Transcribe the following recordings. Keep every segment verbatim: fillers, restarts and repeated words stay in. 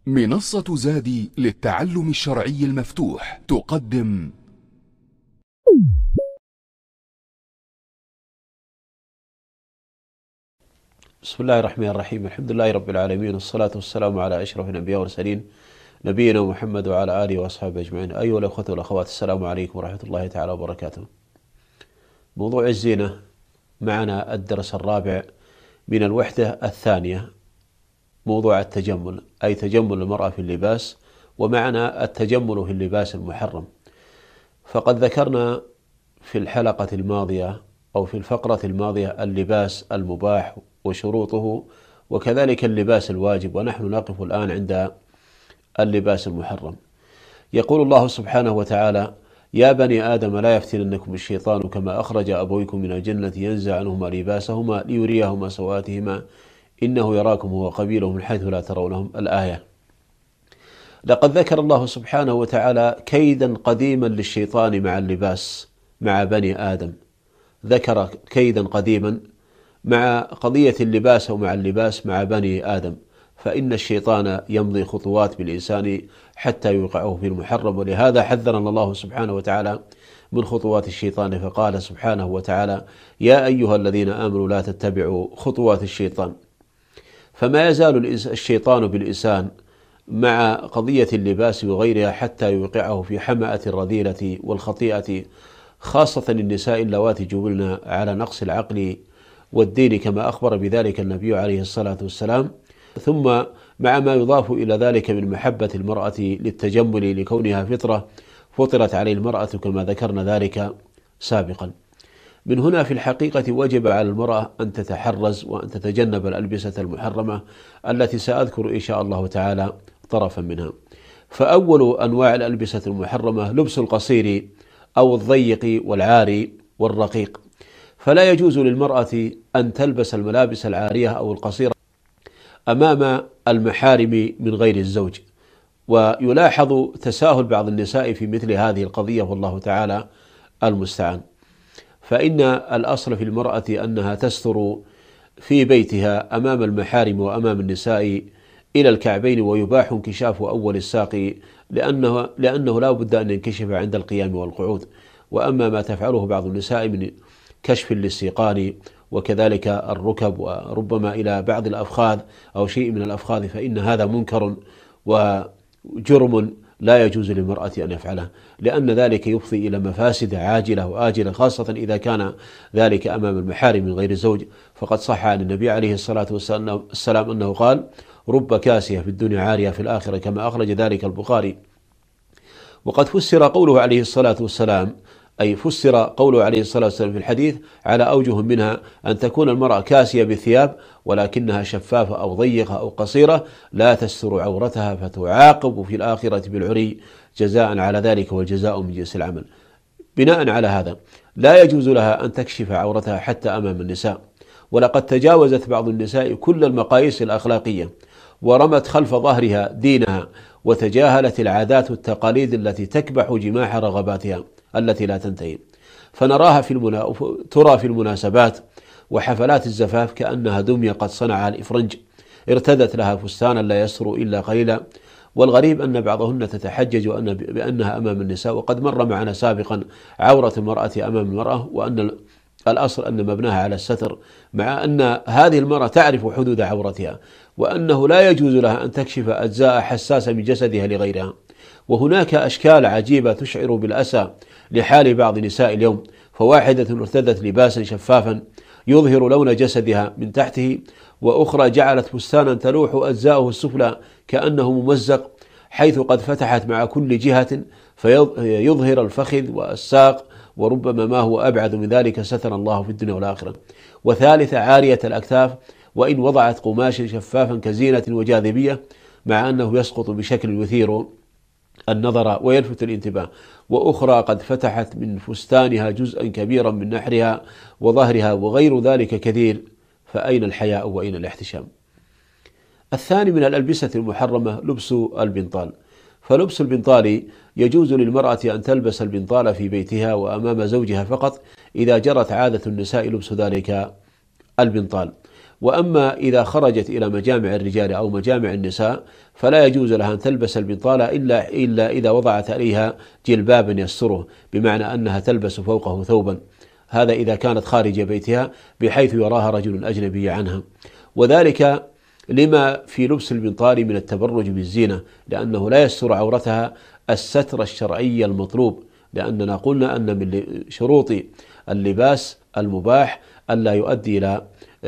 منصة زادي للتعلم الشرعي المفتوح تقدم بسم الله الرحمن الرحيم. الحمد لله رب العالمين، والصلاة والسلام على أشرف الأنبياء والمرسلين نبينا محمد وعلى آله وأصحابه أجمعين. أيها الأخوة والأخوات، السلام عليكم ورحمة الله تعالى وبركاته. موضوع الزينة معنا الدرس الرابع من الوحدة الثانية، موضوع التجمل، أي تجمل المرأة في اللباس، ومعنى التجمل في اللباس المحرم. فقد ذكرنا في الحلقة الماضية أو في الفقرة الماضية اللباس المباح وشروطه، وكذلك اللباس الواجب، ونحن نقف الآن عند اللباس المحرم. يقول الله سبحانه وتعالى: يا بني آدم لا يفتننكم الشيطان كما أخرج أبويكم من الجنة ينزع عنهما لباسهما ليريهما سوآتهما إنه يراكم هو قبيله من حيث لا ترونهم. الآية. لقد ذكر الله سبحانه وتعالى كيدا قديما للشيطان مع اللباس مع بني آدم، ذكر كيدا قديما مع قضية اللباس أو مع اللباس مع بني آدم، فإن الشيطان يمضي خطوات بالإنسان حتى يوقعه في المحرم، ولهذا حذرنا الله سبحانه وتعالى من خطوات الشيطان، فقال سبحانه وتعالى: يا أيها الذين آمنوا لا تتبعوا خطوات الشيطان. فما يزال الشيطان بالإنسان مع قضية اللباس وغيرها حتى يوقعه في حمأة الرذيلة والخطيئة، خاصة النساء اللواتي جبلن على نقص العقل والدين كما أخبر بذلك النبي عليه الصلاة والسلام، ثم مع ما يضاف إلى ذلك من محبة المرأة للتجمل لكونها فطرة فطرت عليه المرأة كما ذكرنا ذلك سابقا. من هنا في الحقيقة وجب على المرأة أن تتحرز وأن تتجنب الألبسة المحرمة التي سأذكر إن شاء الله تعالى طرفا منها. فأول أنواع الألبسة المحرمة لبس القصير أو الضيق والعاري والرقيق. فلا يجوز للمرأة أن تلبس الملابس العارية أو القصيرة أمام المحارم من غير الزوج، ويلاحظ تساهل بعض النساء في مثل هذه القضية والله تعالى المستعان. فإن الأصل في المرأة أنها تستر في بيتها أمام المحارم وأمام النساء إلى الكعبين، ويباح انكشاف أول الساق لأنه, لأنه لا بد أن ينكشف عند القيام والقعود. وأما ما تفعله بعض النساء من كشف للسيقان وكذلك الركب وربما إلى بعض الأفخاذ أو شيء من الأفخاذ، فإن هذا منكر وجرم لا يجوز للمرأة أن يفعله، لأن ذلك يفضي إلى مفاسد عاجلة وآجلة، خاصة إذا كان ذلك أمام المحارم من غير الزوج. فقد صح عن النبي عليه الصلاة والسلام أنه قال: رب كاسية في الدنيا عارية في الآخرة، كما أخرج ذلك البخاري. وقد فسر قوله عليه الصلاة والسلام أي فسر قوله عليه الصلاة والسلام في الحديث على أوجه منها أن تكون المرأة كاسية بالثياب ولكنها شفافة أو ضيقة أو قصيرة لا تستر عورتها فتعاقب في الآخرة بالعري جزاء على ذلك، والجزاء من جنس العمل. بناء على هذا لا يجوز لها أن تكشف عورتها حتى أمام النساء. ولقد تجاوزت بعض النساء كل المقاييس الأخلاقية ورمت خلف ظهرها دينها وتجاهلت العادات والتقاليد التي تكبح جماح رغباتها التي لا تنتهي. فنراها في المنا... ترى في المناسبات وحفلات الزفاف كأنها دمية قد صنعها الإفرنج، ارتدت لها فستانا لا يستر إلا قليلا. والغريب أن بعضهن تتحجج أن بأنها أمام النساء، وقد مر معنا سابقا عورة المرأة أمام المرأة، وأن الأصل أن مبناها على الستر، مع أن هذه المرأة تعرف حدود عورتها، وأنه لا يجوز لها أن تكشف أجزاء حساسة من جسدها لغيرها. وهناك أشكال عجيبة تشعر بالأسى لحال بعض نساء اليوم، فواحدة ارتدت لباسا شفافا يظهر لون جسدها من تحته، وأخرى جعلت فستانا تلوح أجزاؤه السفلى كأنه ممزق، حيث قد فتحت مع كل جهة فيظهر الفخذ والساق، وربما ما هو أبعد من ذلك ستر الله في الدنيا والآخرة. وثالثة عارية الأكتاف، وإن وضعت قماشا شفافا كزينة وجاذبية، مع أنه يسقط بشكل يثير النظر ويلفت الانتباه. وأخرى قد فتحت من فستانها جزءا كبيرا من نحرها وظهرها وغير ذلك كثير. فأين الحياء وأين الاحتشام؟ الثاني من الألبسة المحرمة لبس البنطال. فلبس البنطال يجوز للمرأة أن تلبس البنطال في بيتها وأمام زوجها فقط إذا جرت عادة النساء لبس ذلك البنطال. وأما إذا خرجت إلى مجامع الرجال أو مجامع النساء فلا يجوز لها أن تلبس البنطال إلا, إلا إذا وضعت عليها جلبابا يستره، بمعنى أنها تلبس فوقه ثوبا، هذا إذا كانت خارج بيتها بحيث يراها رجل أجنبي عنها، وذلك لما في لبس البنطال من التبرج بالزينة، لأنه لا يستر عورتها الستر الشرعي المطلوب، لأننا قلنا أن من شروط اللباس المباح ألا يؤدي إلى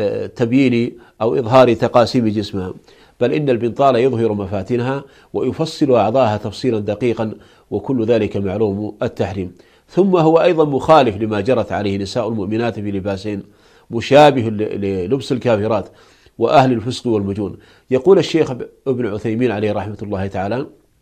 تبيين أو إظهار تقاسيم جسمها، بل إن البنطال يظهر مفاتنها ويفصل أعضاءها تفصيلا دقيقا، وكل ذلك معلوم التحريم. ثم هو أيضا مخالف لما جرت عليه نساء المؤمنات في لباسين، مشابه للبس الكافرات وأهل الفسق والمجون. يقول الشيخ ابن عثيمين عليه رحمة الله تعالى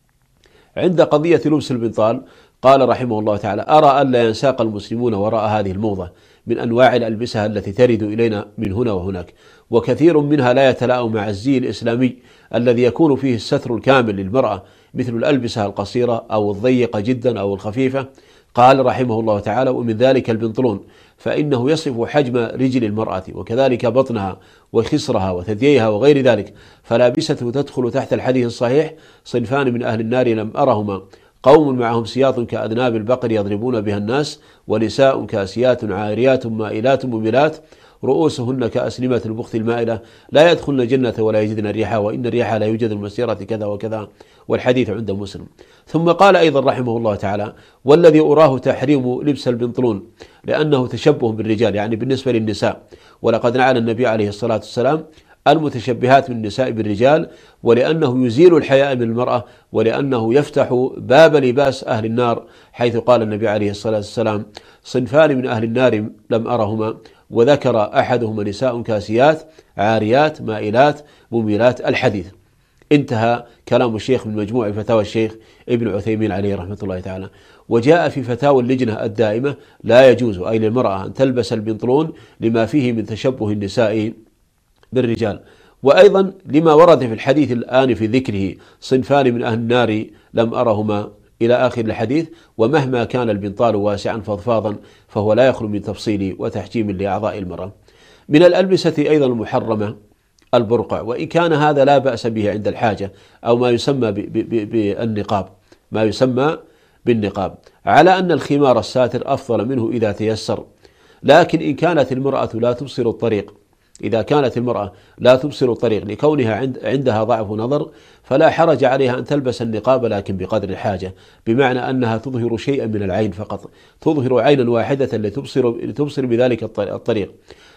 عند قضية لبس البنطال، قال رحمه الله تعالى: أرى أن لا ينساق المسلمون وراء هذه الموضة من أنواع الألبسة التي ترد إلينا من هنا وهناك، وكثير منها لا يتلائم مع الزي الإسلامي الذي يكون فيه الستر الكامل للمرأة، مثل الألبسة القصيرة أو الضيقة جدا أو الخفيفة. قال رحمه الله تعالى: ومن ذلك البنطلون، فإنه يصف حجم رجل المرأة وكذلك بطنها وخصرها وثدييها وغير ذلك، فلابسته تدخل تحت الحديث الصحيح: صنفان من أهل النار لم أرهما، قوم معهم سياط كأذناب البقر يضربون بها الناس، ونساء كاسيات عاريات مائلات مميلات رؤوسهن كأسنمة البخت المائلة، لا يدخلن الجنة ولا يجدن الريحة، وإن الريحة لا يوجد المسيرة كذا وكذا، والحديث عند مسلم. ثم قال أيضا رحمه الله تعالى: والذي أراه تحريم لبس البنطلون لأنه تشبه بالرجال، يعني بالنسبة للنساء، ولقد لعن النبي عليه الصلاة والسلام المتشبهات من النساء بالرجال، ولأنه يزيل الحياء من المرأة، ولأنه يفتح باب لباس أهل النار، حيث قال النبي عليه الصلاة والسلام: صنفان من أهل النار لم أرهما، وذكر أحدهما نساء كاسيات عاريات مائلات مميلات، الحديث. انتهى كلام الشيخ من مجموع فتاوى الشيخ ابن عثيمين عليه رحمة الله تعالى. وجاء في فتاوى اللجنة الدائمة: لا يجوز أي للمرأة أن تلبس البنطلون لما فيه من تشبه النساء بالرجال، وأيضا لما ورد في الحديث الآن في ذكره: صنفان من أهل النار لم أرهما إلى آخر الحديث. ومهما كان البنطال واسعا فضفاضا فهو لا يخلو من تفصيل وتحجيم لأعضاء المرأة. من الألبسة أيضا المحرمة البرقع، وإن كان هذا لا بأس به عند الحاجة، أو ما يسمى بالنقاب، ما يسمى بالنقاب، على أن الخمار الساتر أفضل منه إذا تيسر. لكن إن كانت المرأة لا تبصر الطريق إذا كانت المرأة لا تبصر الطريق لكونها عند عندها ضعف نظر، فلا حرج عليها أن تلبس النقاب، لكن بقدر الحاجة، بمعنى أنها تظهر شيئا من العين فقط، تظهر عينا واحدة لتبصر, لتبصر بذلك الطريق،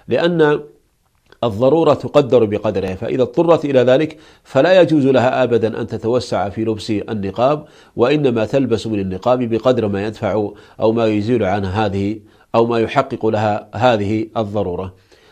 لأن الضرورة تقدر بقدرها، فإذا اضطرت إلى ذلك فلا يجوز لها أبدا أن تتوسع في لبس النقاب، وإنما تلبس من النقاب بقدر ما يدفع أو ما يزيل عنها هذه أو ما يحقق لها هذه الضرورة،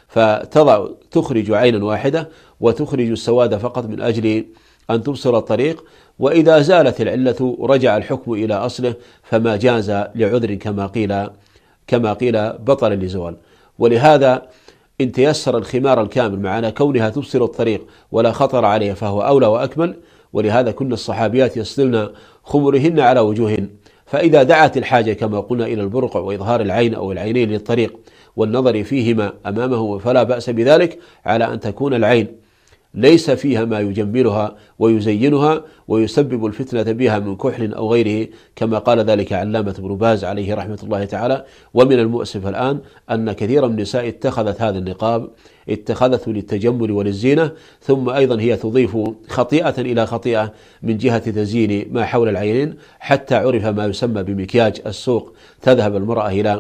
فتضع تخرج عينا واحدة وتخرج السواد فقط من أجل أن تبصر الطريق. وإذا زالت العلة رجع الحكم إلى أصله، فما جاز لعذر كما قيل كما قيل بطل لزوال. ولهذا إن تيسر الخمار الكامل معنى كونها تبصر الطريق ولا خطر عليها فهو أولى وأكمل. ولهذا كن الصحابيات يصلن خمرهن على وجوهن، فإذا دعت الحاجة كما قلنا إلى البرقع وإظهار العين أو العينين للطريق والنظر فيهما أمامه فلا بأس بذلك، على أن تكون العين ليس فيها ما يجملها ويزينها ويسبب الفتنة بها من كحل أو غيره، كما قال ذلك علامة ابن باز عليه رحمة الله تعالى. ومن المؤسف الآن أن كثيرا من النساء اتخذت هذا النقاب اتخذته للتجمل وللزينة، ثم أيضا هي تضيف خطيئة إلى خطيئة من جهة تزيين ما حول العينين، حتى عرف ما يسمى بمكياج السوق. تذهب المرأة إلى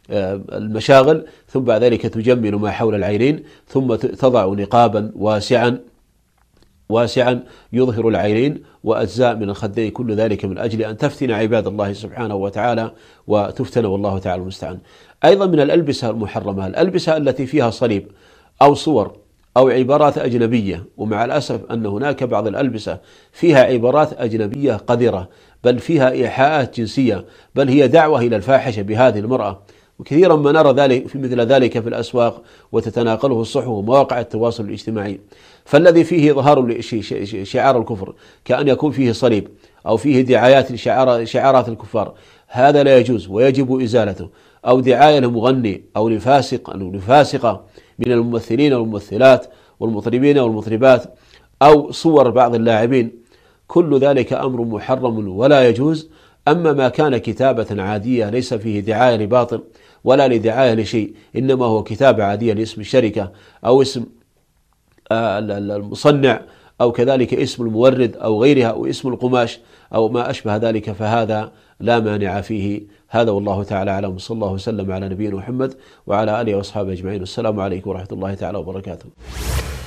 المشاغل ثم بعد ذلك تجمل ما حول العينين، ثم تضع نقابا واسعا واسعا يظهر العينين وأجزاء من الخدين، كل ذلك من أجل أن تفتن عباد الله سبحانه وتعالى وتفتن، والله تعالى المستعان. أيضا من الألبسة المحرمة الألبسة التي فيها صليب أو صور أو عبارات أجنبية، ومع الأسف أن هناك بعض الألبسة فيها عبارات أجنبية قذرة، بل فيها إيحاءات جنسية، بل هي دعوة إلى الفاحشة بهذه المرأة، وكثيرا ما نرى ذلك في مثل ذلك في الأسواق وتتناقله الصحف ومواقع التواصل الاجتماعي. فالذي فيه إظهار شعار الكفر كأن يكون فيه صليب أو فيه دعايات شعارات الكفار، هذا لا يجوز ويجب إزالته، أو دعاية لمغني أو لفاسق أو لفاسقة من الممثلين والممثلات والمطربين والمطربات أو صور بعض اللاعبين، كل ذلك أمر محرم ولا يجوز. أما ما كان كتابة عادية ليس فيه دعاية لباطل ولا لدعاية لشيء، إنما هو كتابة عادية لاسم الشركة أو اسم المصنع أو كذلك اسم المورد أو غيرها أو اسم القماش أو ما أشبه ذلك، فهذا لا مانع فيه. هذا والله تعالى أعلم، صلى الله وسلم على نبينا محمد وعلى آله وأصحابه أجمعين. والسلام عليكم ورحمة الله تعالى وبركاته.